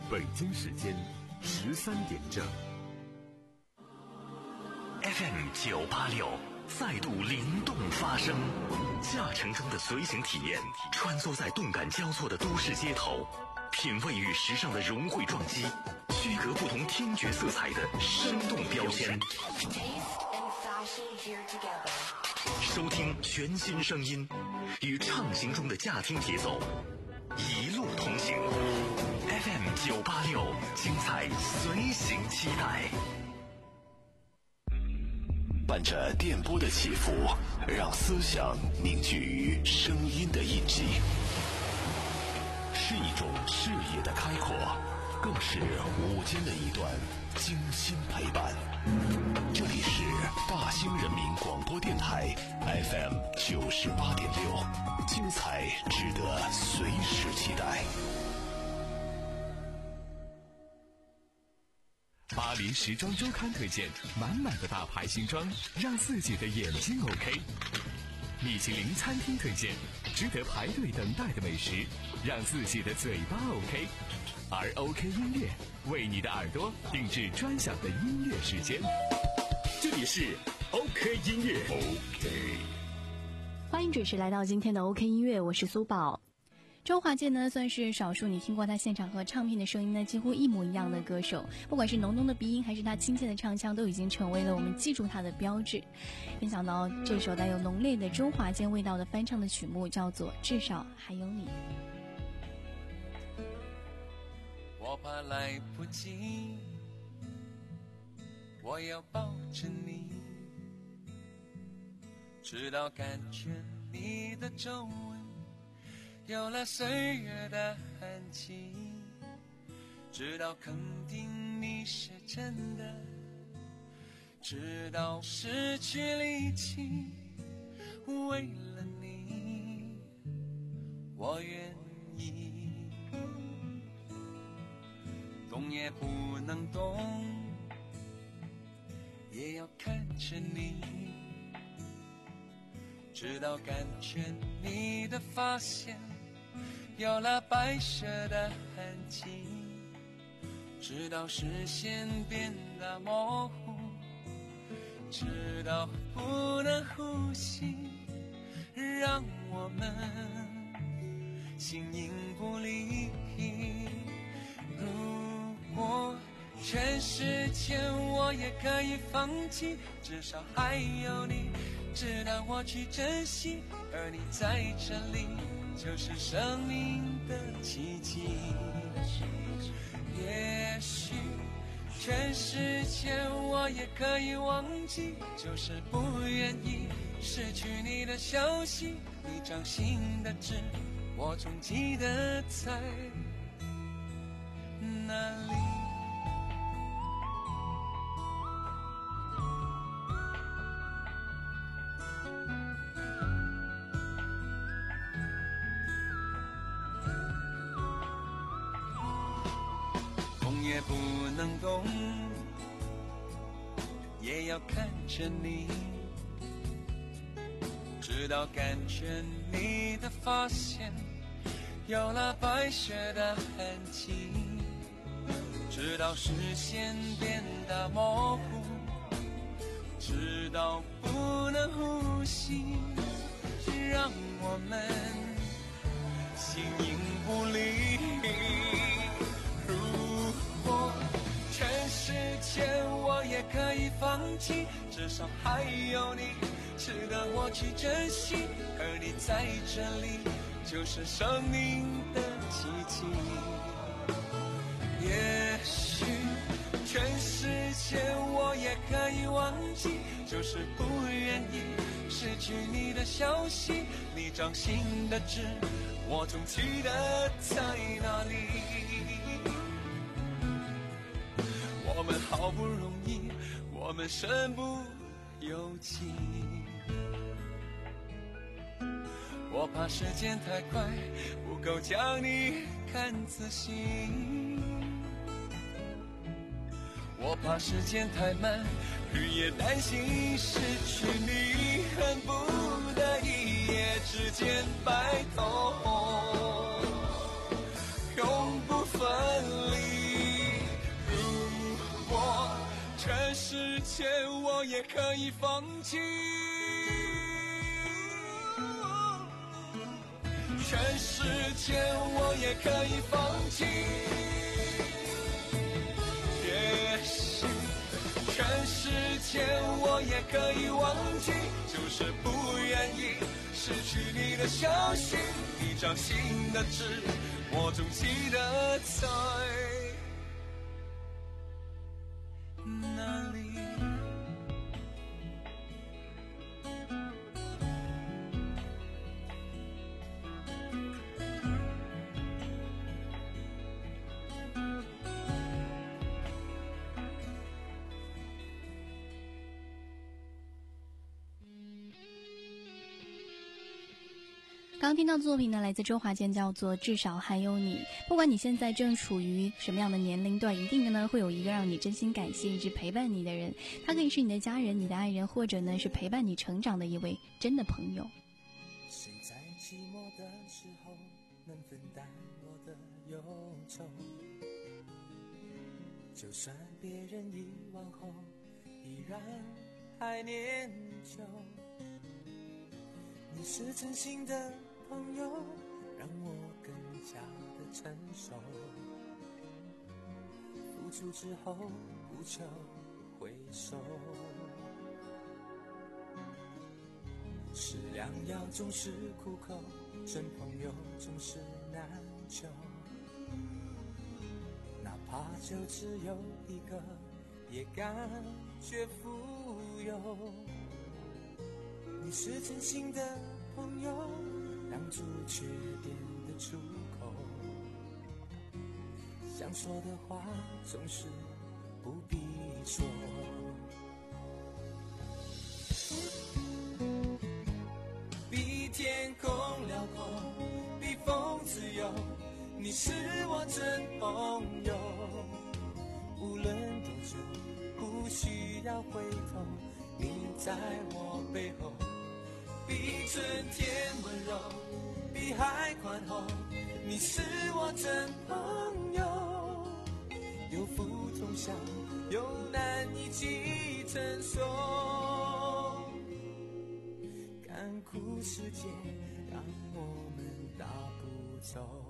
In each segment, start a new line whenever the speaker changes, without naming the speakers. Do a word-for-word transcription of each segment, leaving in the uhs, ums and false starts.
北京时间十三点整。
F M 九八六再度灵动发声，驾乘中的随行体验，穿梭在动感交错的都市街头，品味与时尚的融汇撞击，区隔不同听觉色彩的生动标签。收听全新声音，与畅行中的驾听节奏一路同行。F M 九八六，精彩随行期待。
伴着电波的起伏，让思想凝聚于声音的印记，是一种视野的开阔，更是午间的一段精心陪伴。这里是大兴人民广播电台 F M 九十八点六，精彩值得随时期待。
巴黎时装周刊推荐满满的大牌新装，让自己的眼睛 OK。米其林餐厅推荐值得排队等待的美食，让自己的嘴巴 OK。而 OK 音乐为你的耳朵定制专享的音乐时间。这里是 OK 音乐 OK。
欢迎准时来到今天的 OK 音乐，我是苏宝。周华健呢，算是少数你听过他现场和唱片的声音呢几乎一模一样的歌手，不管是浓浓的鼻音还是他亲切的唱腔，都已经成为了我们记住他的标志。没想到这首带有浓烈的周华健味道的翻唱的曲目叫做《至少还有你》。
我怕来不及，我要抱着你，直到感觉你的皱纹有了岁月的痕迹，直到肯定你是真的，直到失去力气，为了你我愿意，动也不能动，也要看着你，直到感觉你的发线有了白色的痕迹，直到视线变得模糊，直到不能呼吸，让我们形影不离。如果全世界我也可以放弃，至少还有你值得我去珍惜，而你在这里就是生命的奇迹。也许全世界我也可以忘记，就是不愿意失去你的消息，你掌心的痣我总记得在哪里。也不能动，也要看着你，直到感觉你的发线有了白色的痕迹，直到视线变得模糊，直到不能呼吸，让我们形影不离。全世界我也可以放弃，至少还有你值得我去珍惜，而你在这里就是生命的奇迹。也许全世界我也可以忘记，就是不愿意失去你的消息，你掌心的痣我总记得在哪里。我们好不容易，我们身不由己，我怕时间太快，不够将你看仔细，我怕时间太慢，日夜担心失去你，恨不得一夜之间白头，永不分离。 界我也可以放弃，全世界我也可以放弃，也许全世界我也可以忘记，就是不愿意失去你的消息，一张新的纸我总记得在哪里。
刚听到的作品呢，来自周华健，叫做《至少还有你》。不管你现在正处于什么样的年龄段，一定呢会有一个让你真心感谢、一直陪伴你的人。他可以是你的家人、你的爱人，或者呢是陪伴你成长的一位真的朋友。
谁在寂寞的时候能分担我的忧愁？就算别人遗忘后，依然还念旧。你是真心的朋友，让我更加的成熟，付出之后不求回收，吃良药总是苦口，真朋友总是难求，哪怕就只有一个也感觉富有。你是真心的朋友，挡住缺点的出口，想说的话总是不必说，比天空辽阔，比风自由，你是我真朋友，无论多久不需要回头，你在我背后，比春天温柔，比海宽厚，你是我真朋友，有福同享，有难一起承受，干枯世界让我们大步走。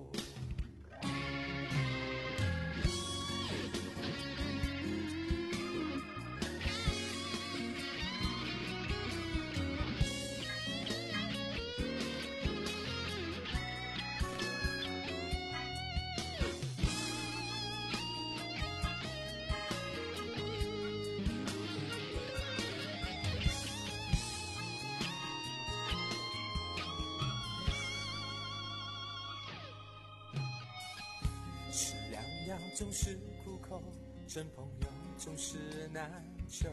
总是苦口，真朋友总是难求，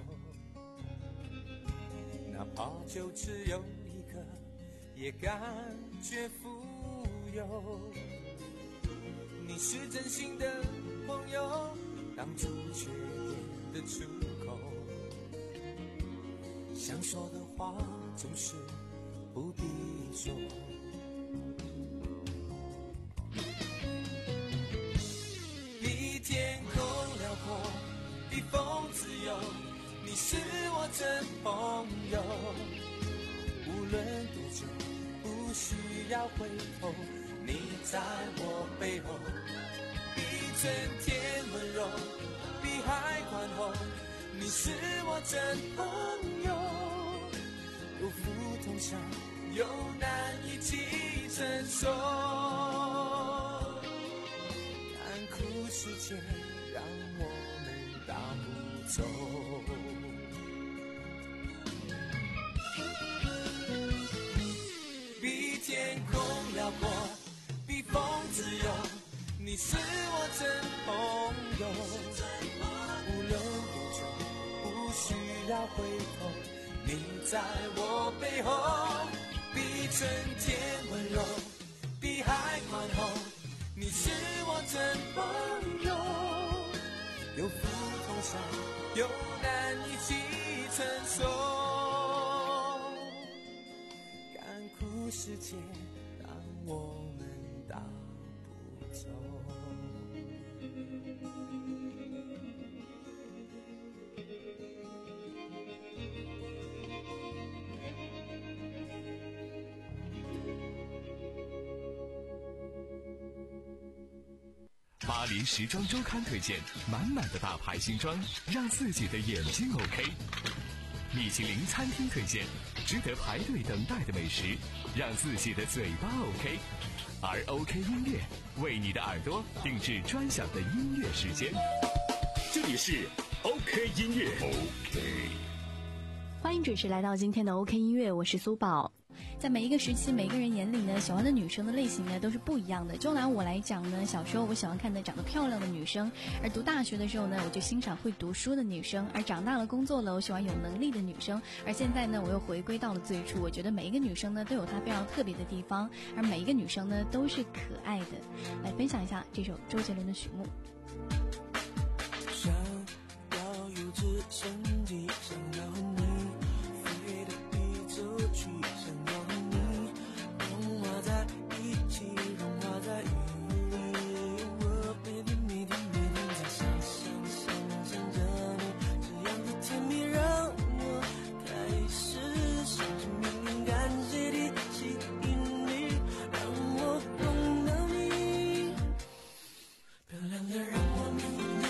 哪怕就只有一个也感觉富有。你是真心的朋友，挡住缺点的出口，想说的话总是不必说，天空辽阔，比风自由，你是我真朋友，无论多久不需要回头，你在我背后，比春天温柔，比海宽厚，你是我真朋友，有福同享，有难一起承受，世界让我们大步走，比天空辽阔，比风自由，你是我真朋友，无论多久不需要回头，你在我背后，比春天温柔，比海宽厚，你是我真朋友，有福同享，有难一起承受，干枯世界让我们大步走。
巴黎时装周刊推荐，满满的大牌新装，让自己的眼睛 OK。米其林餐厅推荐，值得排队等待的美食，让自己的嘴巴 OK。而 OK 音乐为你的耳朵定制专享的音乐时间。
这里是 OK 音乐 OK。
欢迎准时来到今天的 OK 音乐，我是苏宝。在每一个时期，每个人眼里呢，喜欢的女生的类型呢都是不一样的。就拿我来讲呢，小时候我喜欢看的长得漂亮的女生，而读大学的时候呢，我就欣赏会读书的女生，而长大了工作了，我喜欢有能力的女生。而现在呢，我又回归到了最初，我觉得每一个女生呢都有她非常特别的地方，而每一个女生呢都是可爱的。来分享一下这首周杰伦的《许梦》。
想要有直升机，想要你飞得比走去，想要你融化在一起，融化在雨里。我每天每天每天在想想想想着你，这样的甜蜜让我开始想着敏感些的吸引你，让我懂得你，漂亮的让我迷恋。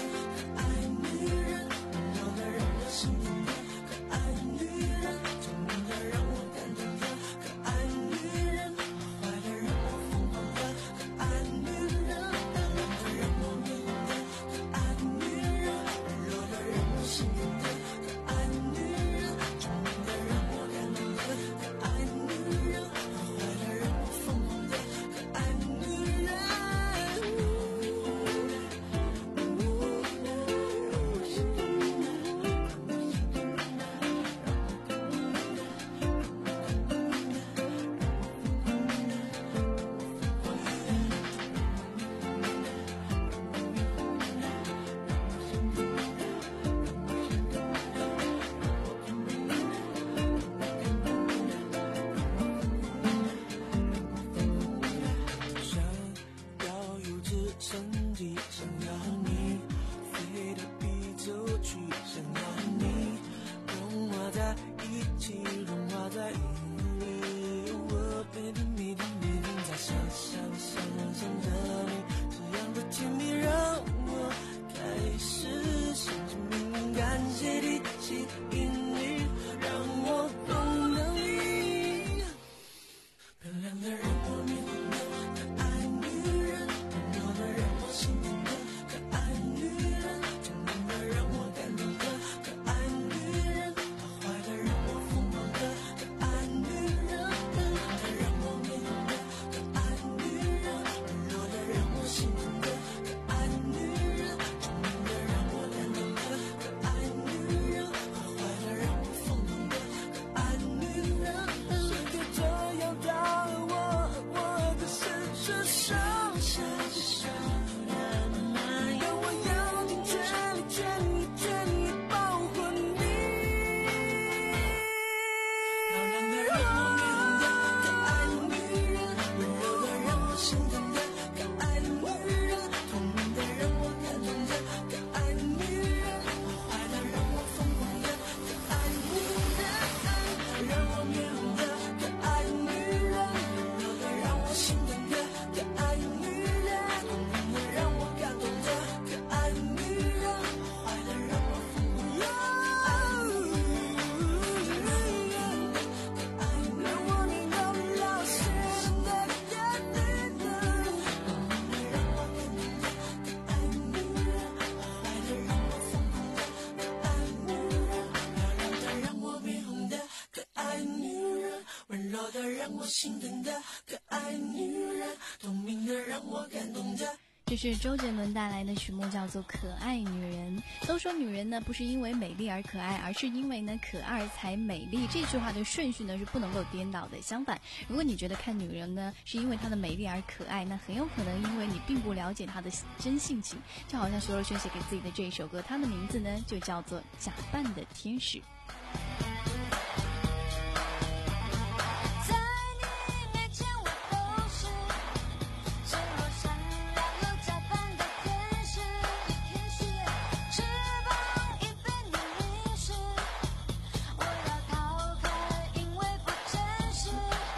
这是周杰伦带来的曲目，叫做《可爱女人》。都说女人呢不是因为美丽而可爱，而是因为呢可爱才美丽。这句话的顺序呢是不能够颠倒的。相反，如果你觉得看女人呢是因为她的美丽而可爱，那很有可能因为你并不了解她的真性情。就好像徐若瑄写给自己的这一首歌，她的名字呢就叫做《假扮的天使》。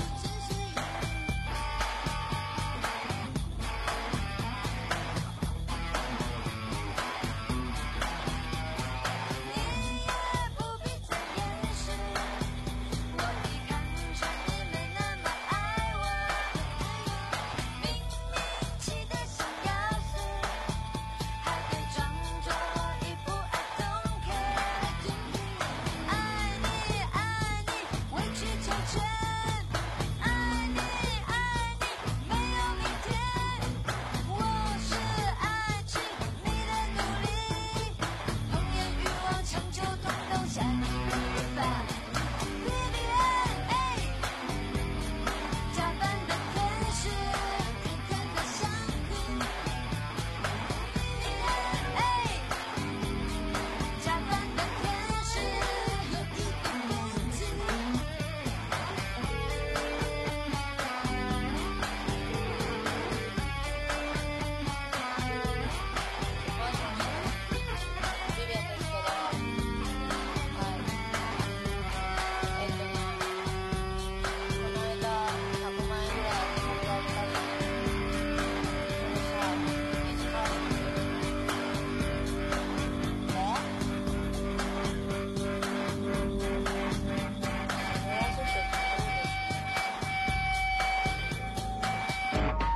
怕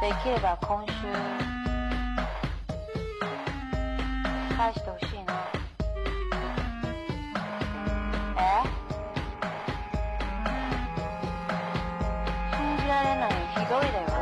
できれば今週返してほしいな。え？信じられない、ひどいだよ。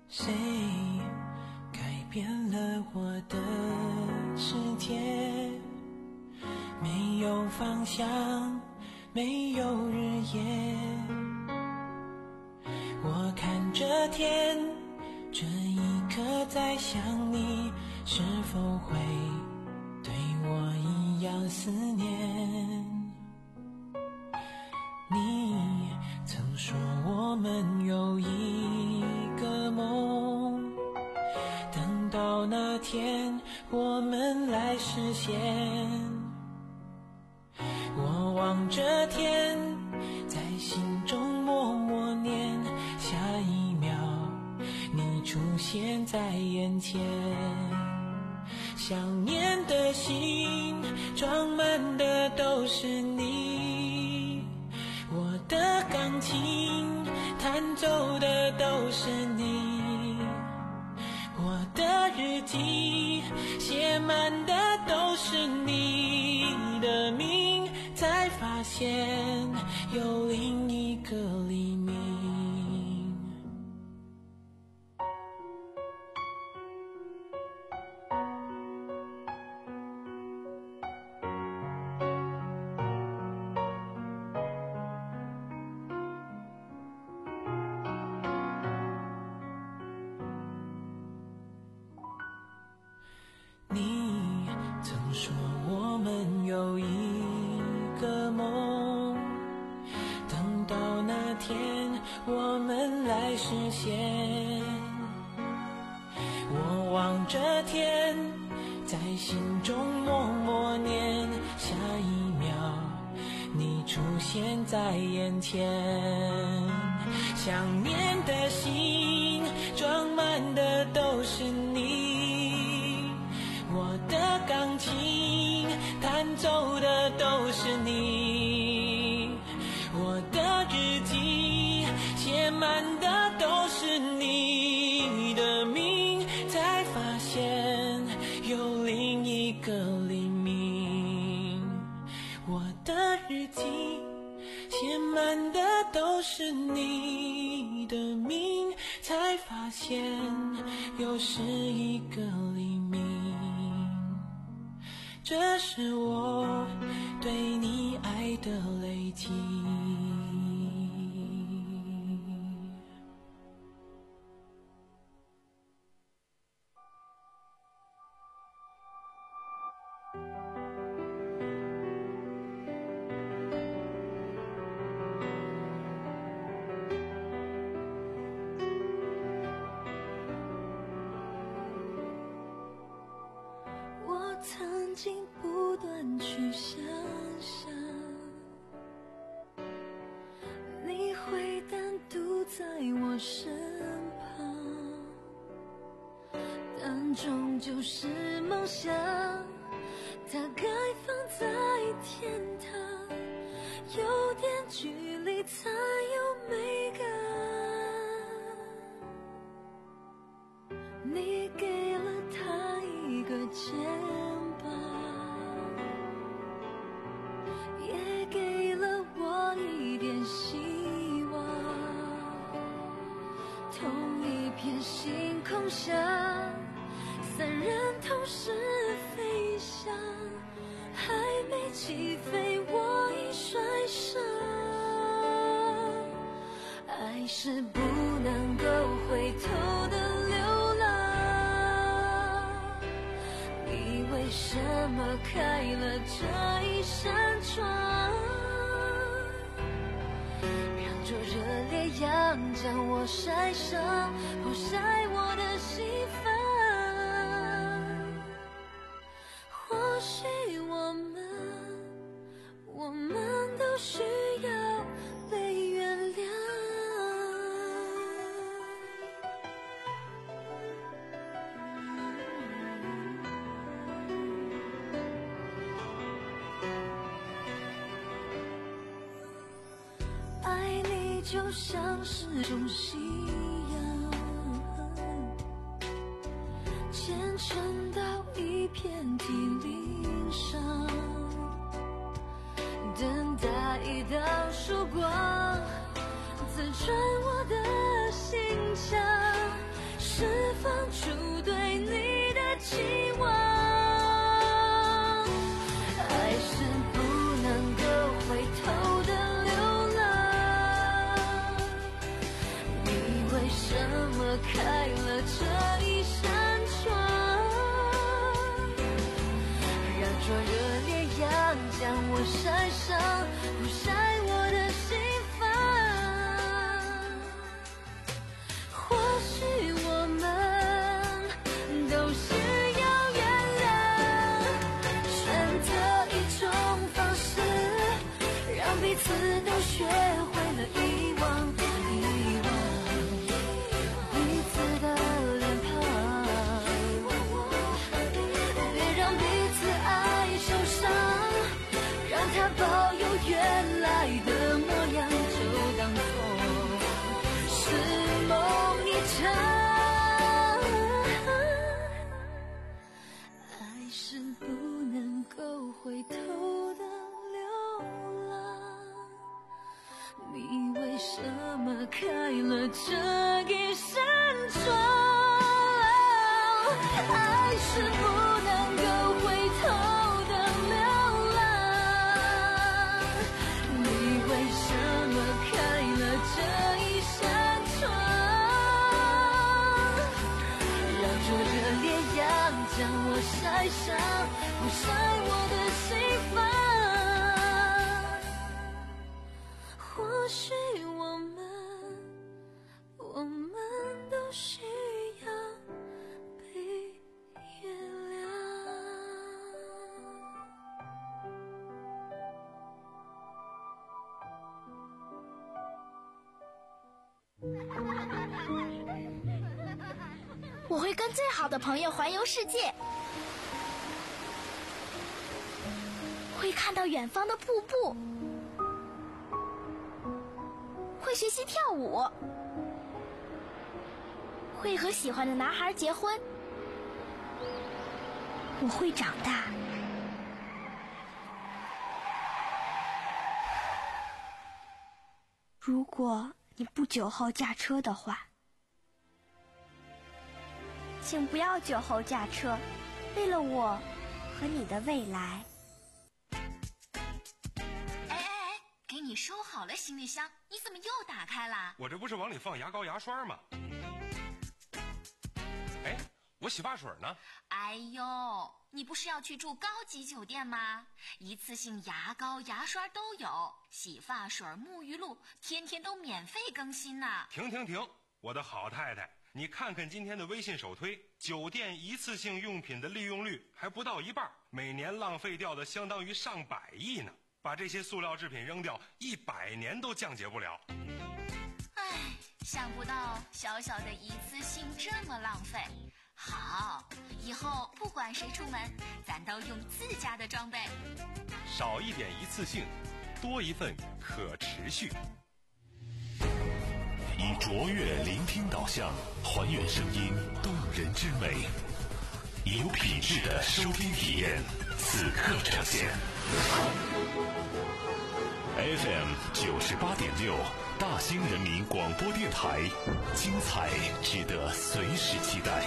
谁改变了我的世界？没有方向，没有日夜。我看着天，这一刻在想你，是否会对我一样思念？你曾说我们有一个梦，等到那天我们来实现。我望着天，在心中默默念，下一秒你出现在眼前。想念的心装满的都是你，我的钢琴弹奏的都是你，我的日记写满的都是你的名，才发现有另一个黎明。你曾说我们有一个梦，等到那天我们来实现。我望着天，在心中默默念，下一秒你出现在眼前。想念的心装满的都是你，我的钢琴弹奏的都是你，我的日记写满的都是你的名，才发现有另一个黎明。我的日记写满的都是你的名，才发现又是一个黎明。这是我对你爱的累积。
曾经不断去想象，你会单独在我身旁，但终究是梦想，它该放在天堂，有点距离才有美感。你给了他一个肩膀，也给了我一点希望。同一片星空下，三人同时飞翔，还没起飞我已摔伤。爱是不能够回头的流浪，你为什么开了这一扇窗，让灼热烈阳将我晒伤，剖晒我的心房。或许我们我们都需要被原谅。爱你就像是种夕阳，虔诚到一片体鳞伤，等待一道曙光刺穿我的心墙， 放出对你的期望。爱是不能够回头的流浪，你为什么开了这一扇窗，让灼热烈阳将我晒伤，不晒我的心房。或许我们都是要原谅，选择一种方式，让彼此都学会了遗忘，遗忘彼此的脸庞，别让彼此爱受伤，让它保有原来的模样，就当作是梦一场。爱是不能够回头的流浪，你为什么开了这一扇窗？爱是不能够回头的流浪，你为什么开了这一扇窗，让灼热烈阳将我晒伤，不晒我的心房。或许我们我们都需要被原谅。
我会跟最好的朋友环游世界，会看到远方的瀑布，会学习跳舞，会和喜欢的男孩结婚。我会长大。如果你不酒后驾车的话，请不要酒后驾车，为了我和你的未来。
哎哎哎，给你收好了行李箱，你怎么又打开了？
我这不是往里放牙膏牙刷吗？哎，我洗发水呢？
哎呦，你不是要去住高级酒店吗？一次性牙膏牙刷都有，洗发水沐浴露天天都免费更新呢。
停停停，我的好太太，你看看今天的微信首推，酒店一次性用品的利用率还不到一半，每年浪费掉的相当于上百亿呢。把这些塑料制品扔掉，一百年都降解不了。
唉，想不到小小的一次性这么浪费。好，以后不管谁出门，咱都用自家的装备。
少一点一次性，多一份可持续。
以卓越聆听导向，还原声音动人之美，以有品质的收听体验，此刻呈现。F M 九十八点六，大兴人民广播电台，精彩值得随时期待。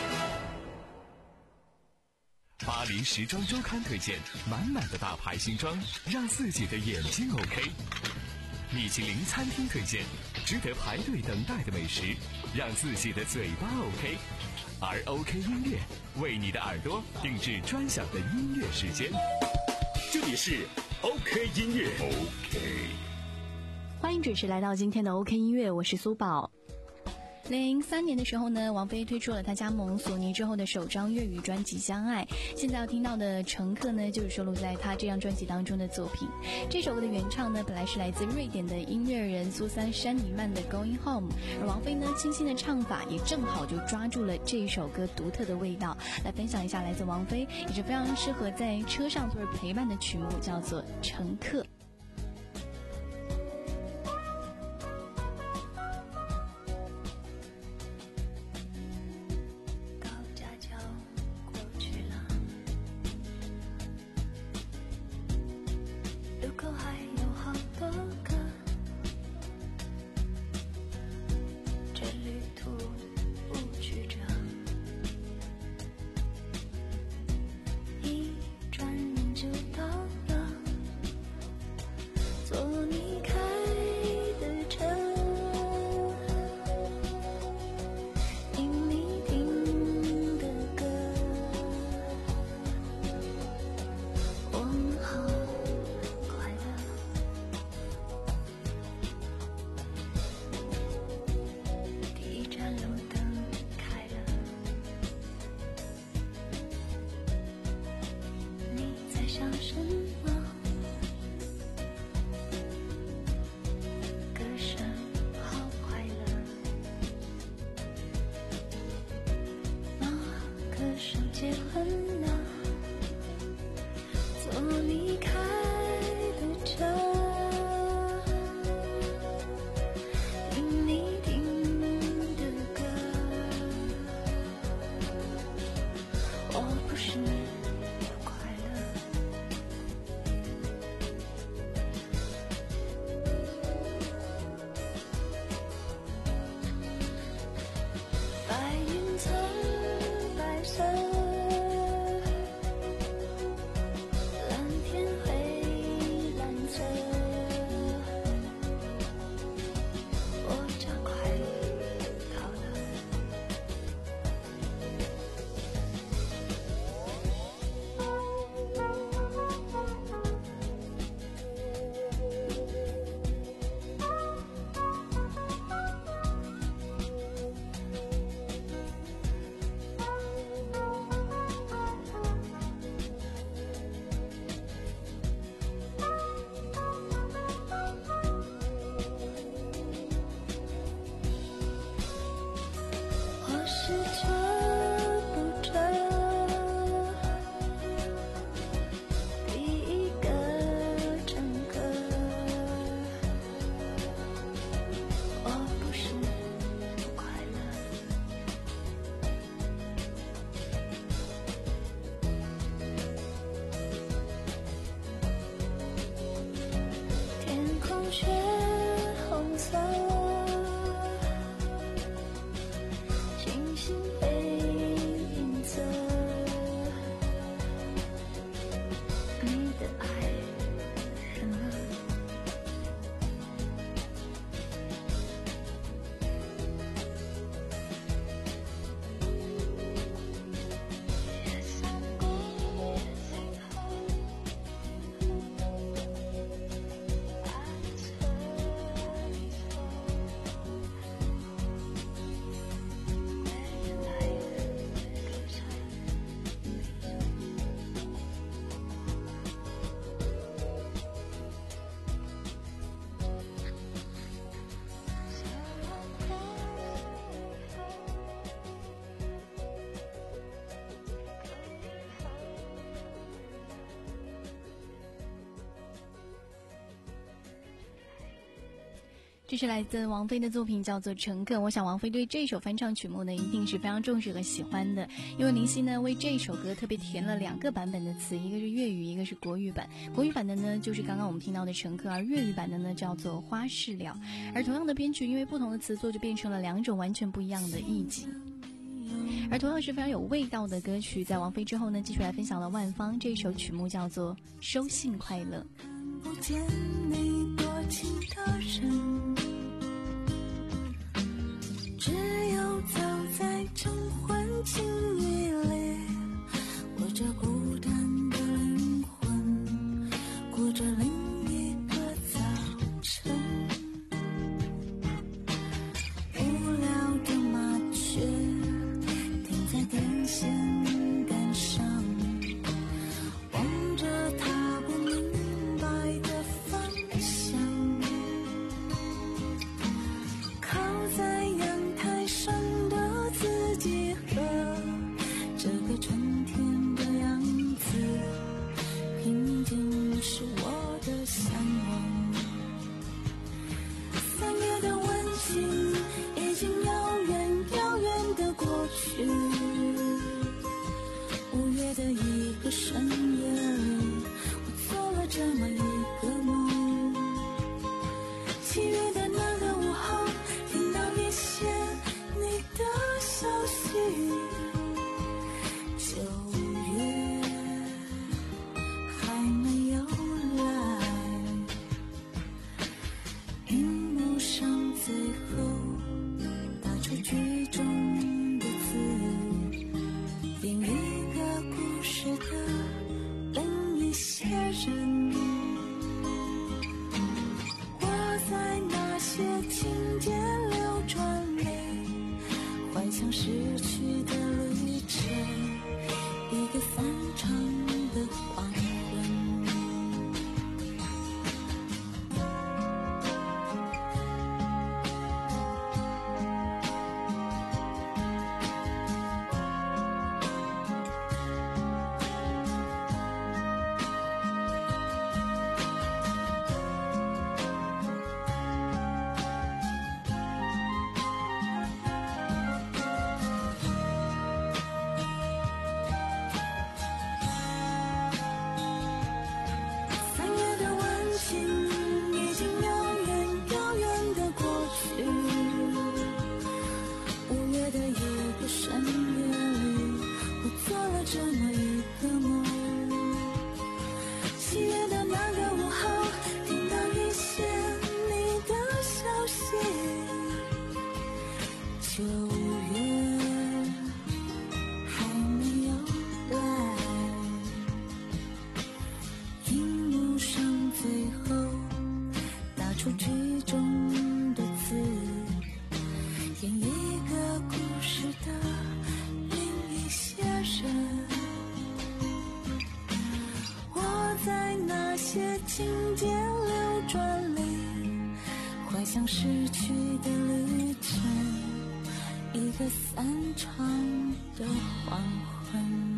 巴黎时装周刊推荐，满满的大牌新装，让自己的眼睛 OK。米其林餐厅推荐，值得排队等待的美食，让自己的嘴巴 OK。而 OK 音乐为你的耳朵定制专享的音乐时间。
这里是 OK 音乐 OK。
欢迎准时来到今天的 OK 音乐，我是苏宝。零三年的时候呢，王菲推出了她加盟索尼之后的首张粤语专辑《相爱》。现在要听到的《乘客》呢，就是收录在她这张专辑当中的作品。这首歌的原唱呢，本来是来自瑞典的音乐人苏珊·山尼曼的《Going Home》，而王菲呢，清新的唱法也正好就抓住了这一首歌独特的味道。来分享一下来自王菲也是非常适合在车上作为陪伴的曲目，叫做《乘客》。
这旅途无曲折。 叫什么？歌声好快乐。啊，歌手结婚了，做离开的车。
这是来自王菲的作品，叫做《乘客》。我想王菲对这首翻唱曲目呢，一定是非常重视和喜欢的，因为林夕呢为这首歌特别填了两个版本的词，一个是粤语，一个是国语版。国语版的呢就是刚刚我们听到的《乘客》，而粤语版的呢叫做《花事了》。而同样的编曲，因为不同的词作，就变成了两种完全不一样的意境。而同样是非常有味道的歌曲，在王菲之后呢，继续来分享了万芳这首曲目，叫做《收信快乐》。
不见你多情的人，只有走在晨昏清雨里，我这孤单的灵魂，过着另一个早晨。无聊的麻雀停在电线杆上，望着它不明白的方向，靠在阳台上的自己和这个春天的样子，平静是我的向往。三月的温馨已经遥远遥远的过去，五月的一个深夜里，我做了这么一个梦。七月的那个午后，听到一些你的消息。九月还没有来，荧幕上最后打出剧中的字，另一个故事的另一些人。我在那些情节流转里，幻想逝去的旅程，一个散场的黄昏。 些情节流转里，怀想逝去的旅程，一个散场的黄昏。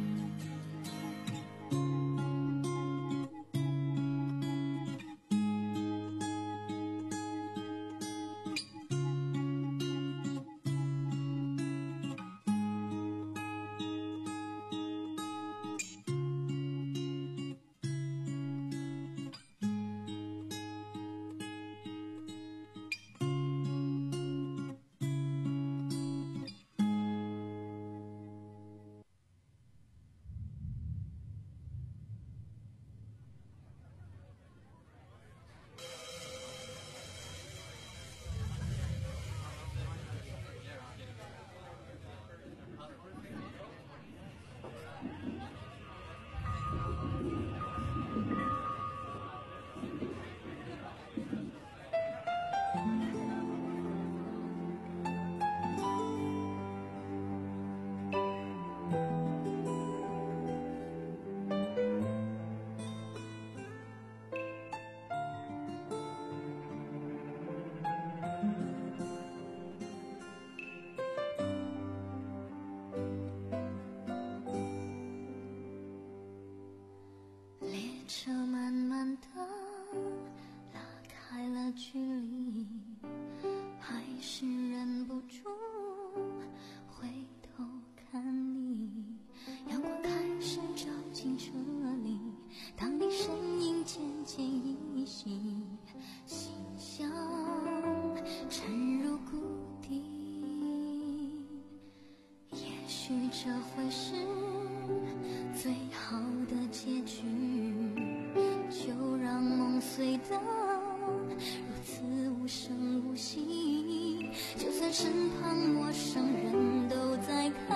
车慢慢的拉开了距离，还是忍不住回头看你。阳光开始照进车里，当你身影渐渐依稀，心像沉入谷底。也许这会是最好的结局，就让梦碎得如此无声无息，就算身旁陌生人都在看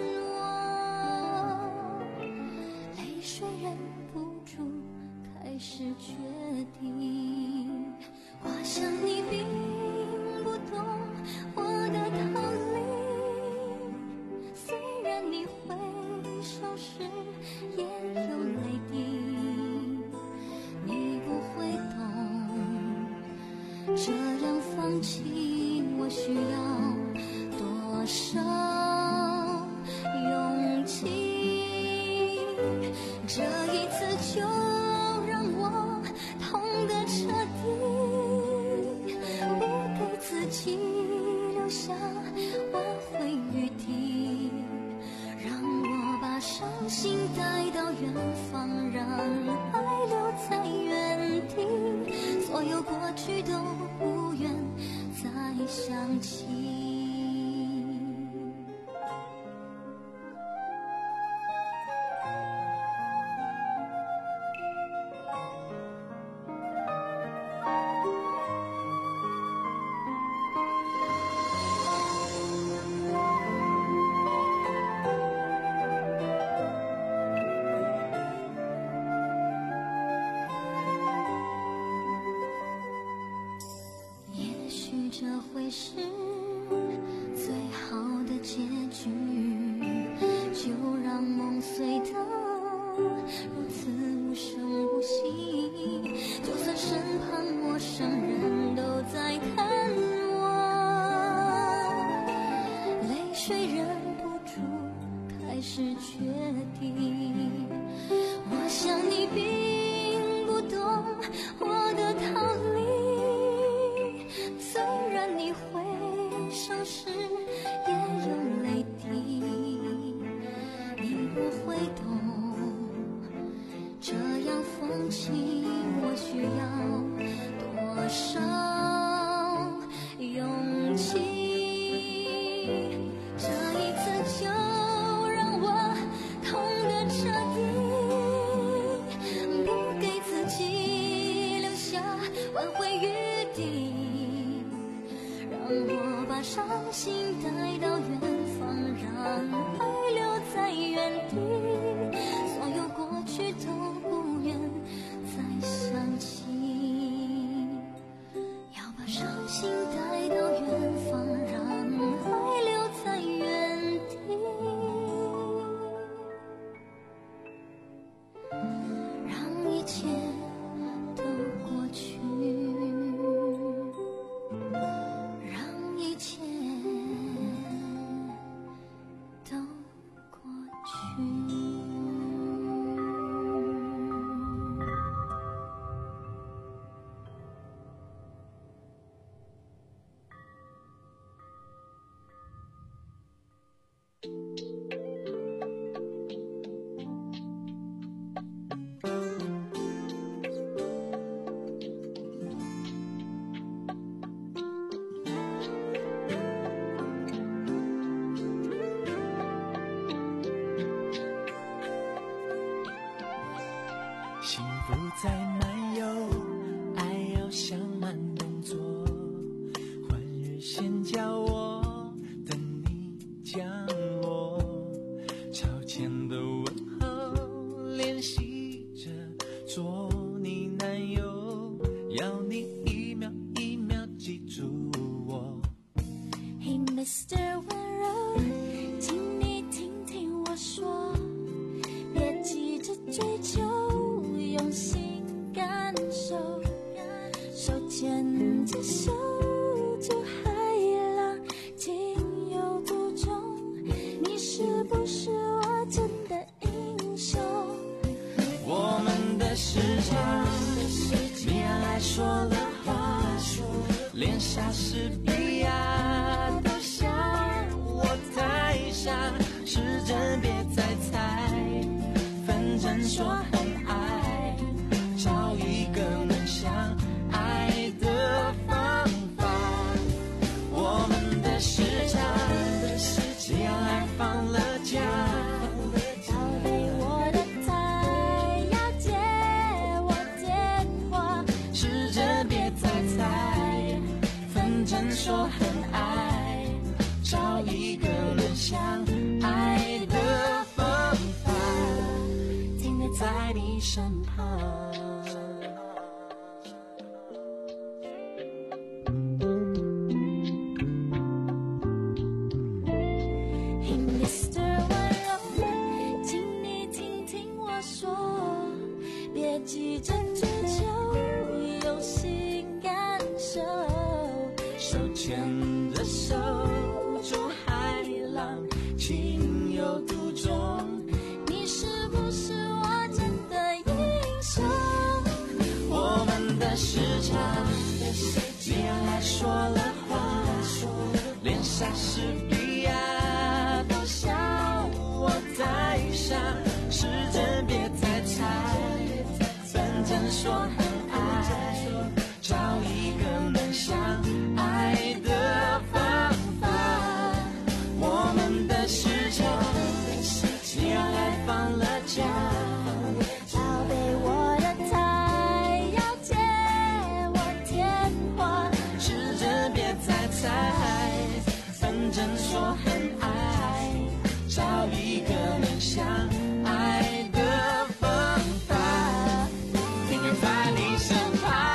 我，泪水忍不住开始决堤。我想你并不懂我的道理，虽然你挥手时也有泪滴，这样放弃我需要多少勇气？这一次就让我痛得彻底，不给自己留下挽回余地，让我把伤心带到远方，让爱留在原地，所有过去都不愿再想起。这会是最好的结局，就让梦碎得如此无声无息，就算身旁陌生人都在看我，泪水忍不住开始决堤。我想你并不懂我的道理，你挥手时也有泪滴，你不会懂，这样放弃我需要多少勇气？这一次就让我痛得彻底，不给自己留下挽回余地，我把伤心带到远方，让爱留在原地，所有过去都不愿再想起，要把伤心带到远
幸福在漫游，爱要像慢动作，换日线叫我等你降落，超前的问候练习着做你男友，要你一秒一秒记住我。
Hey Mister 温柔，请你听听我说，别急着追求，用心感受，手牵着手就海浪情有独钟，你是不是我真的英雄？
我们的时差，你爱说了话，连莎士比亚都像我太傻，是真别再猜，反正说很爱，找一个能相爱的方法。我们的时差，只要爱放了假，
宝贝，我的太要接我电话，
是真别再猜，反正说很爱，找一个能相爱的方法，
停留
在你身旁。
Hey Mister 温柔，请你听听我说，别急着追求，用心感受，
手牵着手，出海浪，情有独钟，
你是不是我真的英雄？
我们的时差，你爱说了话，连莎士比亚都笑我太傻，是真别再猜，反正说很爱，找一个能相爱的方法。我们的时差，只要爱放了假，
宝贝，我的太要接我电话，
是真别再猜，反正说很爱，找一个能相爱的方法，停留在你身旁。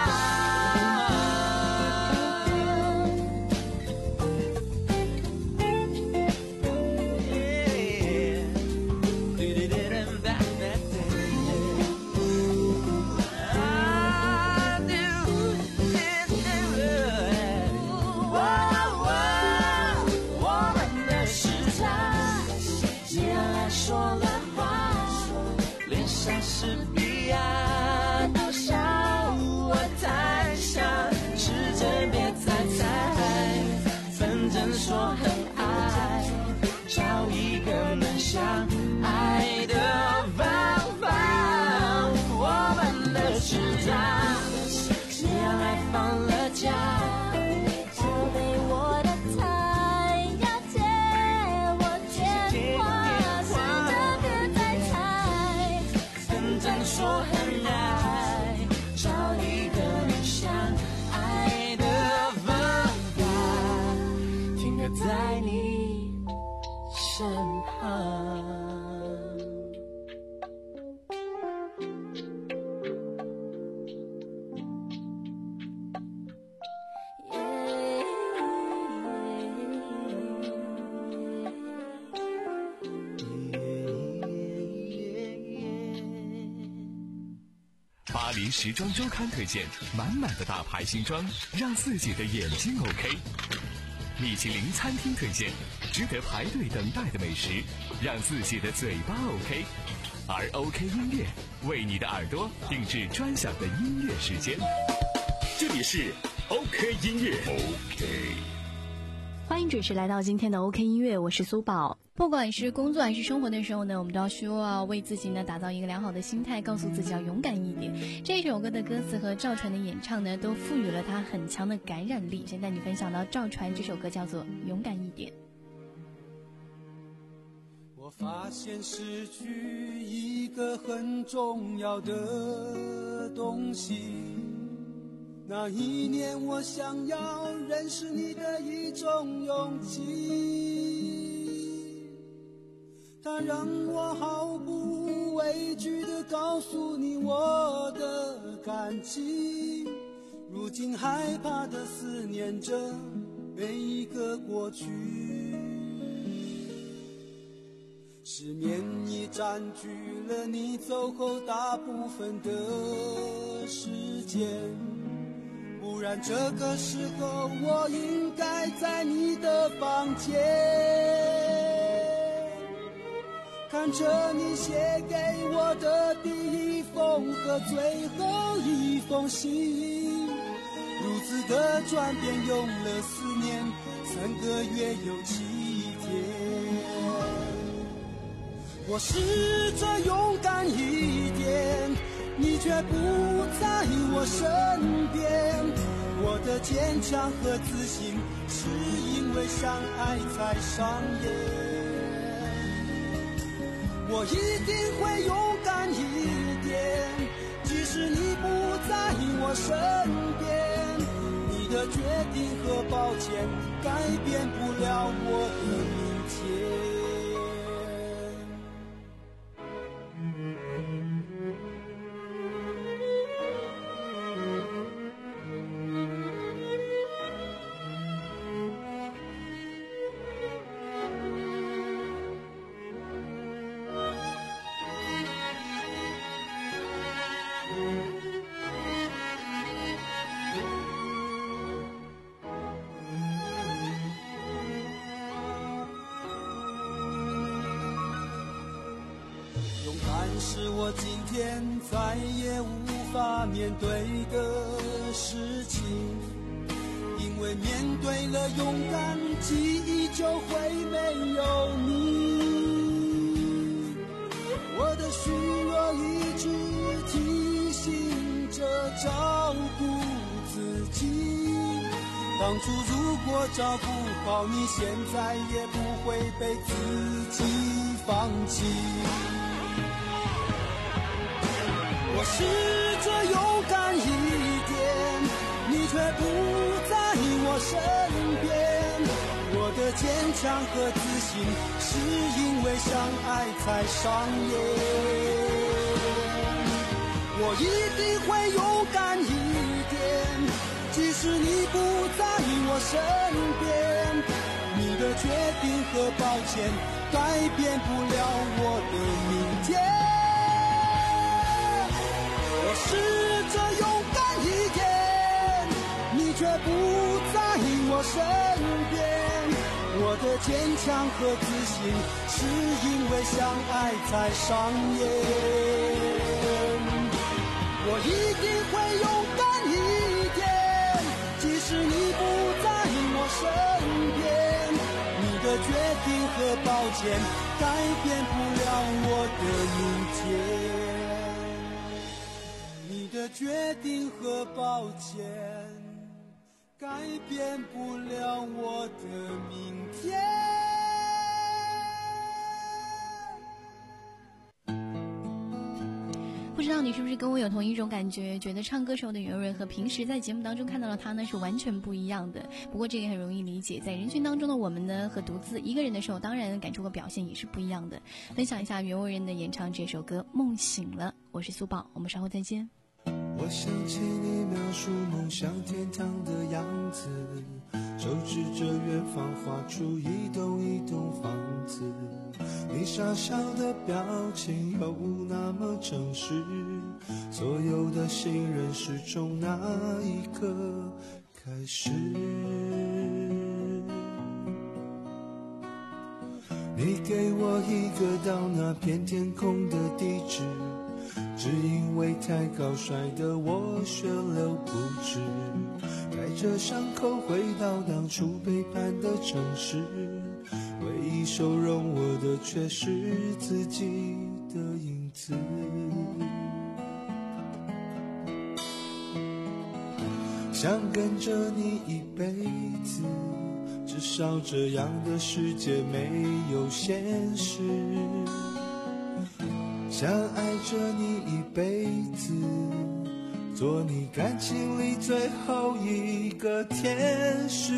我们的时差，只要爱说了话，连莎士比亚都笑我太傻，是真别再猜，反正说很爱，找一个能相爱的方法。我们的时差，只要爱放了假，
宝贝，我的太要接我电话，是真别再猜，
反正说很爱，找一个能相爱的方法，停留在你身旁。
巴黎时装周刊推荐满满的大牌新装，让自己的眼睛 OK。米其林餐厅推荐值得排队等待的美食，让自己的嘴巴 OK。而 OK 音乐为你的耳朵定制专享的音乐时间。
这里是 OK 音乐 OK。
欢迎准时来到今天的 OK 音乐，我是苏宝。不管是工作还是生活的时候呢，我们都要需要为自己呢打造一个良好的心态，告诉自己要勇敢一点。这首歌的歌词和赵传的演唱呢，都赋予了它很强的感染力。先带你分享到赵传这首歌叫做《勇敢一点》。
我我发现失去一个很重要的东西，那一年我想要认识你的一种勇气，它让我毫不畏惧地告诉你我的感激，如今害怕地思念着每一个过去，失眠已占据了你走后大部分的时间，不然这个时候我应该在你的房间，看着你写给我的第一封和最后一封信，如此的转变用了四年三个月有七天，我试着勇敢一点，你却不在我身边，我的坚强和自信是因为相爱才上演，我一定会勇敢一点，即使你不在我身边，你的决定和抱歉改变不了我的明天。是我今天再也无法面对的事情，因为面对了勇敢，记忆就会没有你。我的虚弱一直提醒着照顾自己，当初如果照顾好你，现在也不会被自己放弃。我试着勇敢一点，你却不在我身边，我的坚强和自信是因为相爱才上演，我一定会勇敢一点，即使你不在我身边，你的决定和抱歉改变不了我的明天，我试着勇敢一点，你却不在我身边，我的坚强和自信是因为相爱才上演，我一定会勇敢一点，即使你不在我身边，你的决定和抱歉改变不了我的明天，你的决定和抱歉改变不了我的明天。
不知道你是不是跟我有同一种感觉，觉得唱歌时候的袁蕊和平时在节目当中看到的他呢是完全不一样的。不过这也很容易理解，在人群当中的我们呢和独自一个人的时候，当然感触和表现也是不一样的。分享一下袁惟仁的演唱这首歌《梦醒了》，我是苏宝，我们稍后再见。
我想起你描述梦想天堂的样子，手指着远方画出一栋一栋房子，你傻笑的表情又那么诚实，所有的信任是从那一刻开始。你给我一个到那片天空的地址，只因为太高摔得我血流不止，带着伤口回到当初背叛的城市，唯一收容我的却是自己的影子。想跟着你一辈子， 至少这样的世界没有现实。想爱着你一辈子，做你感情里最后一个天使。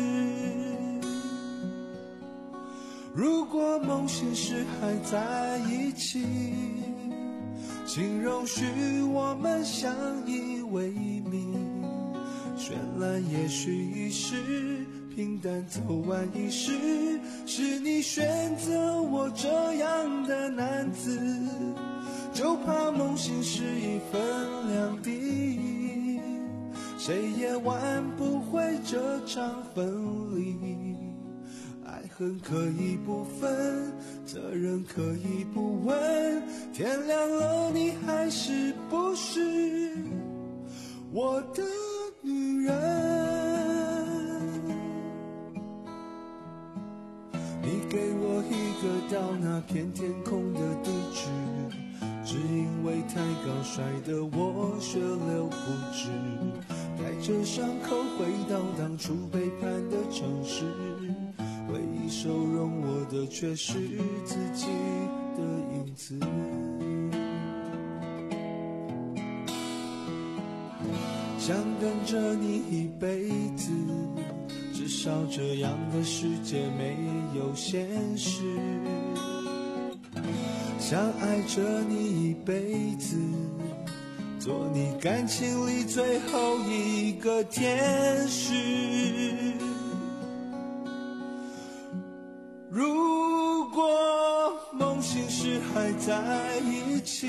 如果梦醒时还在一起，请容许我们相依为命。绚烂也许一时，平淡走完一世，是你选择我这样的男子，就怕梦醒时一分两地，谁也挽不回这场分离。爱恨可以不分，责任可以不问，天亮了你还是不是我的女人。你给我一个到那片天空的地址，只因为太高摔得我血流不止，带着伤口回到当初背叛的城市，唯一收容我的却是自己的影子。想跟着你一辈子，至少这样的世界没有现实。想爱着你一辈子，做你感情里最后一个天使。如果梦醒时还在一起，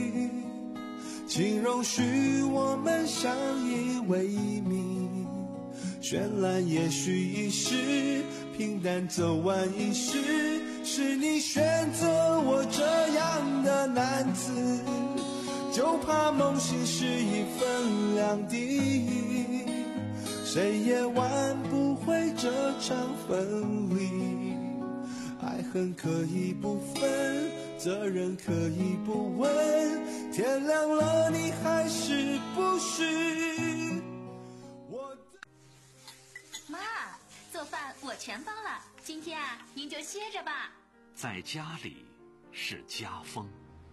请容许我们相依为命。绚烂也许一时，平淡走完一世，是你选择我这样的男子，就怕梦醒时一分两地，谁也挽不回这场分离。爱恨可以不分，责任可以不问，天亮了你还是不是我的。
妈，做饭我全包了，今天啊您就歇着吧。
在家里是家风。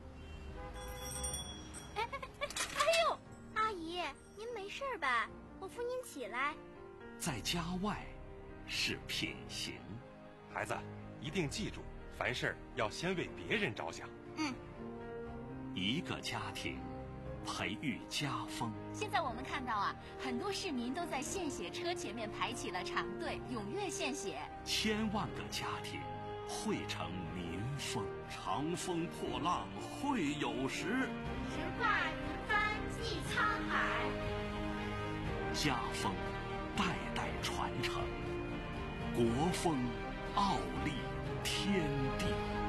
哎哎哎哎呦，阿姨您没事吧？我扶您起来。
在家外是品行。
孩子一定记住，凡事要先为别人着想。
嗯。
一个家庭培育家风。
现在我们看到啊，很多市民都在献血车前面排起了长队，踊跃献血。
千万个家庭汇成民风。长风破浪会有时，
直挂云帆济沧海。
家风代代传承，国风傲立天地。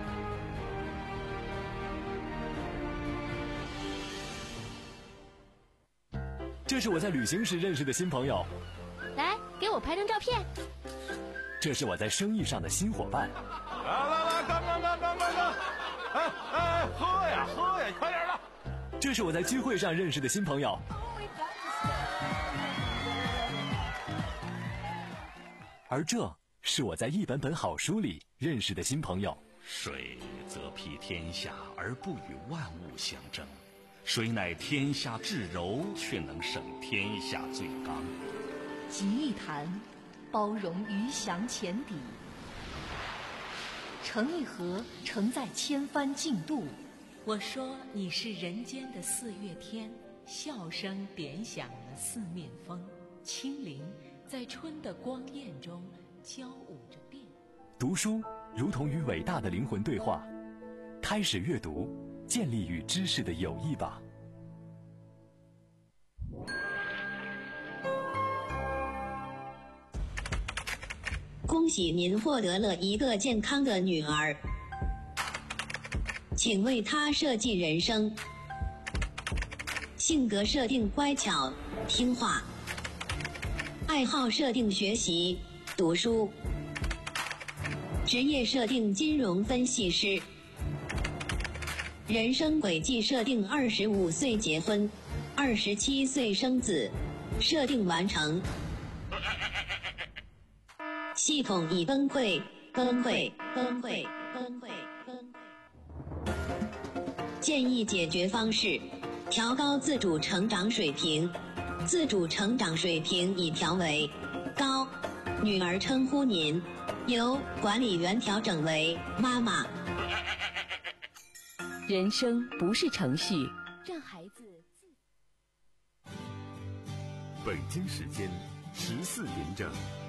这是我在旅行时认识的新朋友，
来给我拍张照片。
这是我在生意上的新伙伴。
来来来，干干干干干干！哎哎，喝呀喝呀，快点的！
这是我在聚会上认识的新朋友。而这是我在一本本好书里认识的新朋友。
水则披天下而不与万物相争，水乃天下至柔，却能胜天下最刚。
集一坛，包容鱼翔浅底；盛一盒，承载千帆竞渡。我说你是人间的四月天，笑声点响了四面风，轻灵在春的光艳中交舞着变。
读书如同与伟大的灵魂对话，开始阅读，建立与知识的友谊吧。
恭喜您获得了一个健康的女儿，请为她设计人生。性格设定乖巧听话，爱好设定学习读书，职业设定金融分析师，人生轨迹设定二十五岁结婚，二十七岁生子，设定完成。 系统已崩溃，崩溃，崩溃，崩溃，崩溃。建议解决方式：调高自主成长水平。自主成长水平已调为高，女儿称呼您，由管理员调整为妈妈。
人生不是程序，让孩子自。
北京时间十四点整。